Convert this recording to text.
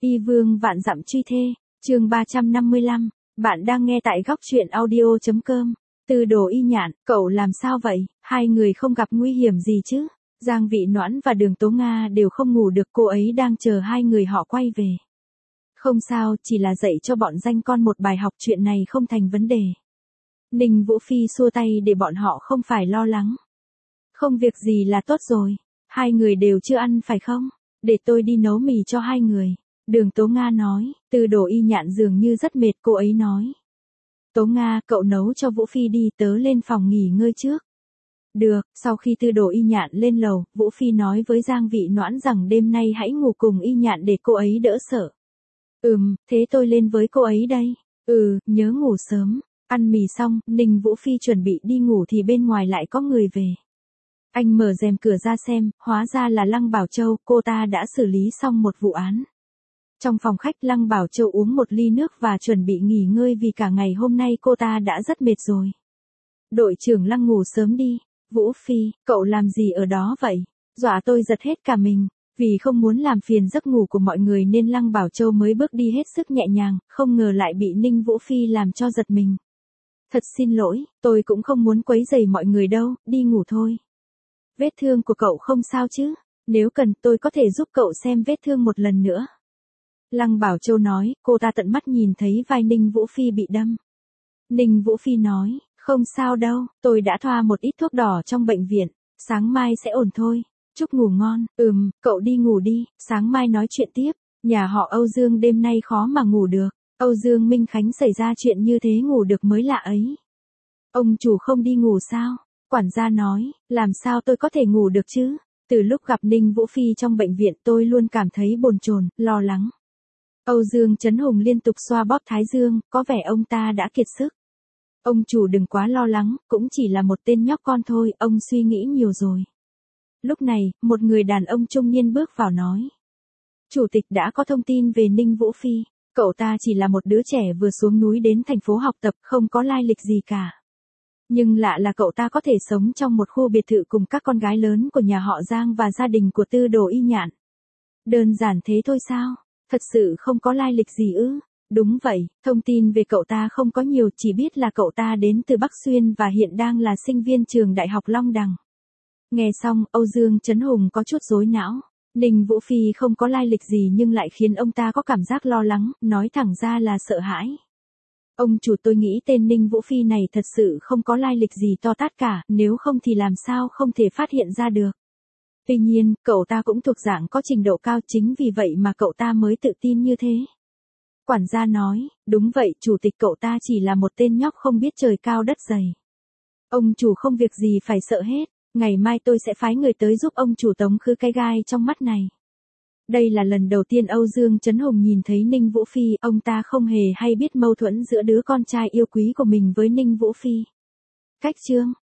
Y vương vạn dặm truy thê, chương 355, bạn đang nghe tại góc truyện audio.com. Từ Đồ Y Nhạn, cậu làm sao vậy, hai người không gặp nguy hiểm gì chứ? Giang Vị Noãn và Đường Tố Nga đều không ngủ được, cô ấy đang chờ hai người họ quay về. Không sao, chỉ là dạy cho bọn danh con một bài học, chuyện này không thành vấn đề. Ninh Vũ Phi xua tay để bọn họ không phải lo lắng. Không việc gì là tốt rồi, hai người đều chưa ăn phải không? Để tôi đi nấu mì cho hai người. Đường Tố Nga nói, Từ Đồ Y Nhạn dường như rất mệt, cô ấy nói. Tố Nga, cậu nấu cho Vũ Phi đi, tớ lên phòng nghỉ ngơi trước. Được, sau khi Từ Đồ Y Nhạn lên lầu, Vũ Phi nói với Giang Vị Noãn rằng đêm nay hãy ngủ cùng Y Nhạn để cô ấy đỡ sợ. Thế tôi lên với cô ấy đây. Nhớ ngủ sớm. Ăn mì xong, Ninh Vũ Phi chuẩn bị đi ngủ thì bên ngoài lại có người về. Anh mở rèm cửa ra xem, hóa ra là Lăng Bảo Châu, cô ta đã xử lý xong một vụ án. Trong phòng khách, Lăng Bảo Châu uống một ly nước và chuẩn bị nghỉ ngơi vì cả ngày hôm nay cô ta đã rất mệt rồi. Đội trưởng Lăng, ngủ sớm đi. Vũ Phi, cậu làm gì ở đó vậy? Dọa tôi giật hết cả mình. Vì không muốn làm phiền giấc ngủ của mọi người nên Lăng Bảo Châu mới bước đi hết sức nhẹ nhàng, không ngờ lại bị Ninh Vũ Phi làm cho giật mình. Thật xin lỗi, tôi cũng không muốn quấy rầy mọi người đâu, đi ngủ thôi. Vết thương của cậu không sao chứ? Nếu cần, tôi có thể giúp cậu xem vết thương một lần nữa. Lăng Bảo Châu nói, cô ta tận mắt nhìn thấy vai Ninh Vũ Phi bị đâm. Ninh Vũ Phi nói, không sao đâu, tôi đã thoa một ít thuốc đỏ trong bệnh viện, sáng mai sẽ ổn thôi. Chúc ngủ ngon. Cậu đi ngủ đi, sáng mai nói chuyện tiếp. Nhà họ Âu Dương đêm nay khó mà ngủ được. Âu Dương Minh Khánh xảy ra chuyện như thế ngủ được mới lạ ấy. Ông chủ không đi ngủ sao? Quản gia nói, làm sao tôi có thể ngủ được chứ? Từ lúc gặp Ninh Vũ Phi trong bệnh viện tôi luôn cảm thấy bồn chồn, lo lắng. Âu Dương Trấn Hùng liên tục xoa bóp thái dương, có vẻ ông ta đã kiệt sức. Ông chủ đừng quá lo lắng, cũng chỉ là một tên nhóc con thôi, ông suy nghĩ nhiều rồi. Lúc này, một người đàn ông trung niên bước vào nói. Chủ tịch đã có thông tin về Ninh Vũ Phi, cậu ta chỉ là một đứa trẻ vừa xuống núi đến thành phố học tập, không có lai lịch gì cả. Nhưng lạ là cậu ta có thể sống trong một khu biệt thự cùng các con gái lớn của nhà họ Giang và gia đình của Từ Đồ Y Nhạn. Đơn giản thế thôi sao? Thật sự không có lai lịch gì ư? Đúng vậy, thông tin về cậu ta không có nhiều, chỉ biết là cậu ta đến từ Bắc Xuyên và hiện đang là sinh viên trường Đại học Long Đằng. Nghe xong, Âu Dương Trấn Hùng có chút rối não. Ninh Vũ Phi không có lai lịch gì nhưng lại khiến ông ta có cảm giác lo lắng, nói thẳng ra là sợ hãi. Ông chủ, tôi nghĩ tên Ninh Vũ Phi này thật sự không có lai lịch gì to tát cả, nếu không thì làm sao không thể phát hiện ra được. Tuy nhiên, cậu ta cũng thuộc dạng có trình độ cao, chính vì vậy mà cậu ta mới tự tin như thế. Quản gia nói, đúng vậy, chủ tịch, cậu ta chỉ là một tên nhóc không biết trời cao đất dày. Ông chủ không việc gì phải sợ hết. Ngày mai tôi sẽ phái người tới giúp ông chủ tống khứ cái gai trong mắt này. Đây là lần đầu tiên Âu Dương Trấn Hùng nhìn thấy Ninh Vũ Phi, ông ta không hề hay biết mâu thuẫn giữa đứa con trai yêu quý của mình với Ninh Vũ Phi. Cách chương